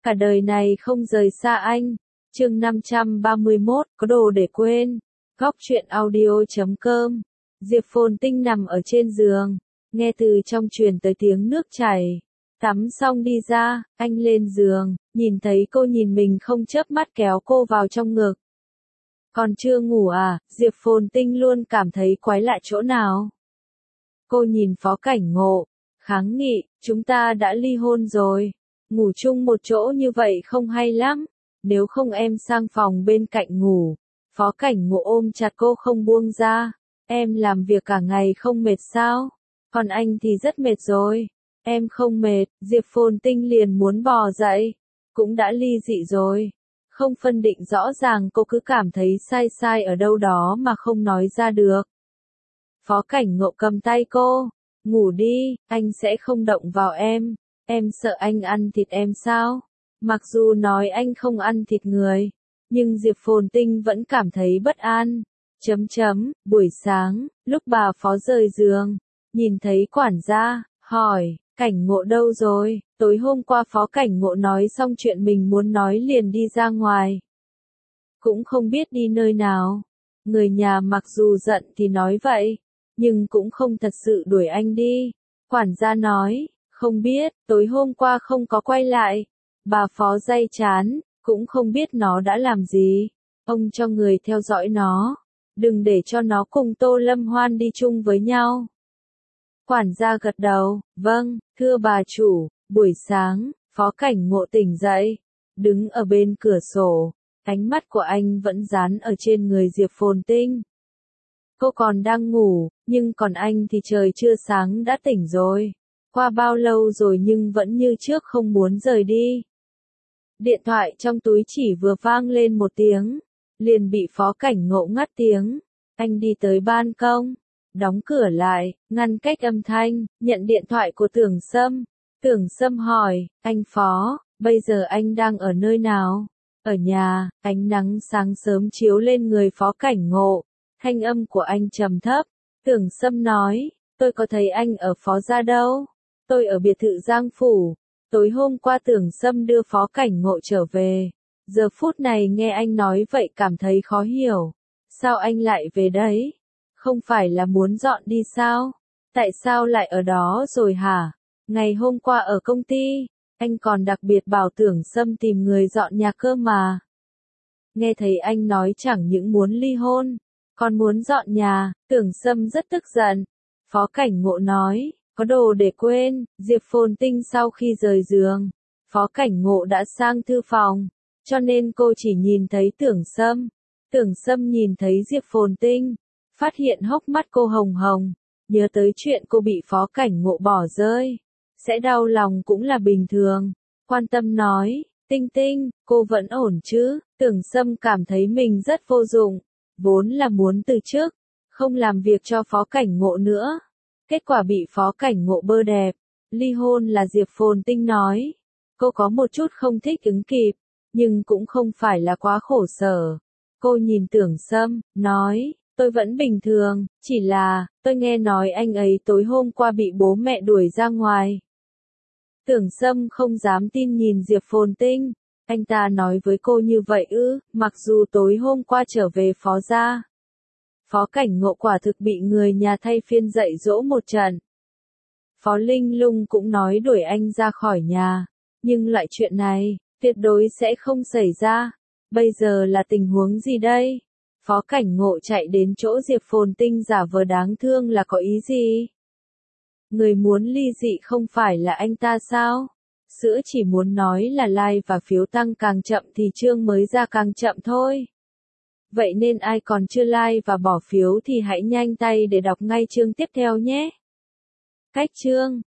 cả đời này không rời xa anh. Chương 531, có đồ để quên. Góc truyện audio.com. Diệp Phồn Tinh nằm ở trên giường, nghe từ trong truyền tới tiếng nước chảy. Tắm xong đi ra, anh lên giường, nhìn thấy cô nhìn mình không chớp mắt kéo cô vào trong ngực. Còn chưa ngủ à? Diệp Phồn Tinh luôn cảm thấy quái lạ chỗ nào. Cô nhìn Phó Cảnh Ngộ, kháng nghị, chúng ta đã ly hôn rồi. Ngủ chung một chỗ như vậy không hay lắm. Nếu không em sang phòng bên cạnh ngủ. Phó Cảnh Ngộ ôm chặt cô không buông ra. Em làm việc cả ngày không mệt sao? Còn anh thì rất mệt rồi. Em không mệt. Diệp Phồn Tinh liền muốn bò dậy. Cũng đã ly dị rồi. Không phân định rõ ràng, cô cứ cảm thấy sai sai ở đâu đó mà không nói ra được. Phó Cảnh Ngộ cầm tay cô. Ngủ đi, anh sẽ không động vào em. Em sợ anh ăn thịt em sao? Mặc dù nói anh không ăn thịt người, nhưng Diệp Phồn Tinh vẫn cảm thấy bất an. Buổi sáng, lúc bà Phó rời giường, nhìn thấy quản gia, hỏi, Cảnh Ngộ đâu rồi? Tối hôm qua Phó Cảnh Ngộ nói xong chuyện mình muốn nói liền đi ra ngoài. Cũng không biết đi nơi nào. Người nhà mặc dù giận thì nói vậy, nhưng cũng không thật sự đuổi anh đi. Quản gia nói, không biết, tối hôm qua không có quay lại. Bà Phó day chán, cũng không biết nó đã làm gì. Ông cho người theo dõi nó. Đừng để cho nó cùng Tô Lâm Hoan đi chung với nhau. Quản gia gật đầu, vâng, thưa bà chủ. Buổi sáng, Phó Cảnh Ngộ tỉnh dậy, đứng ở bên cửa sổ, ánh mắt của anh vẫn dán ở trên người Diệp Phồn Tinh. Cô còn đang ngủ, nhưng còn anh thì trời chưa sáng đã tỉnh rồi. Qua bao lâu rồi nhưng vẫn như trước không muốn rời đi. Điện thoại trong túi chỉ vừa vang lên một tiếng, liền bị Phó Cảnh Ngộ ngắt tiếng. Anh đi tới ban công, đóng cửa lại, ngăn cách âm thanh, nhận điện thoại của Tưởng Sâm. Tưởng Sâm hỏi, anh Phó, bây giờ anh đang ở nơi nào? Ở nhà. Ánh nắng sáng sớm chiếu lên người Phó Cảnh Ngộ, thanh âm của anh trầm thấp. Tưởng Sâm nói, tôi có thấy anh ở Phó gia đâu? Tôi ở biệt thự Giang Phủ. Tối hôm qua Tưởng Sâm đưa Phó Cảnh Ngộ trở về. Giờ phút này nghe anh nói vậy cảm thấy khó hiểu. Sao anh lại về đấy? Không phải là muốn dọn đi sao? Tại sao lại ở đó rồi hả? Ngày hôm qua ở công ty, anh còn đặc biệt bảo Tưởng Sâm tìm người dọn nhà cơ mà. Nghe thấy anh nói chẳng những muốn ly hôn, còn muốn dọn nhà, Tưởng Sâm rất tức giận. Phó Cảnh Ngộ nói, có đồ để quên. Diệp Phồn Tinh sau khi rời giường, Phó Cảnh Ngộ đã sang thư phòng, cho nên cô chỉ nhìn thấy Tưởng Sâm. Tưởng Sâm nhìn thấy Diệp Phồn Tinh, phát hiện hốc mắt cô hồng hồng, nhớ tới chuyện cô bị Phó Cảnh Ngộ bỏ rơi. Sẽ đau lòng cũng là bình thường. Quan tâm nói, Tinh Tinh, cô vẫn ổn chứ? Tưởng Sâm cảm thấy mình rất vô dụng, vốn là muốn từ chức, không làm việc cho Phó Cảnh Ngộ nữa. Kết quả bị Phó Cảnh Ngộ bơ đẹp. Ly hôn là Diệp Phồn Tinh nói. Cô có một chút không thích ứng kịp, nhưng cũng không phải là quá khổ sở. Cô nhìn Tưởng Sâm, nói, tôi vẫn bình thường, chỉ là, tôi nghe nói anh ấy tối hôm qua bị bố mẹ đuổi ra ngoài. Tưởng Sâm không dám tin nhìn Diệp Phồn Tinh. Anh ta nói với cô như vậy ư? Mặc dù tối hôm qua trở về Phó gia, Phó Cảnh Ngộ quả thực bị người nhà thay phiên dạy dỗ một trận. Phó Linh Lung cũng nói đuổi anh ra khỏi nhà. Nhưng loại chuyện này, tuyệt đối sẽ không xảy ra. Bây giờ là tình huống gì đây? Phó Cảnh Ngộ chạy đến chỗ Diệp Phồn Tinh giả vờ đáng thương là có ý gì? Người muốn ly dị không phải là anh ta sao? Sữa chỉ muốn nói là like và phiếu tăng càng chậm thì chương mới ra càng chậm thôi. Vậy nên ai còn chưa like và bỏ phiếu thì hãy nhanh tay để đọc ngay chương tiếp theo nhé. Cách chương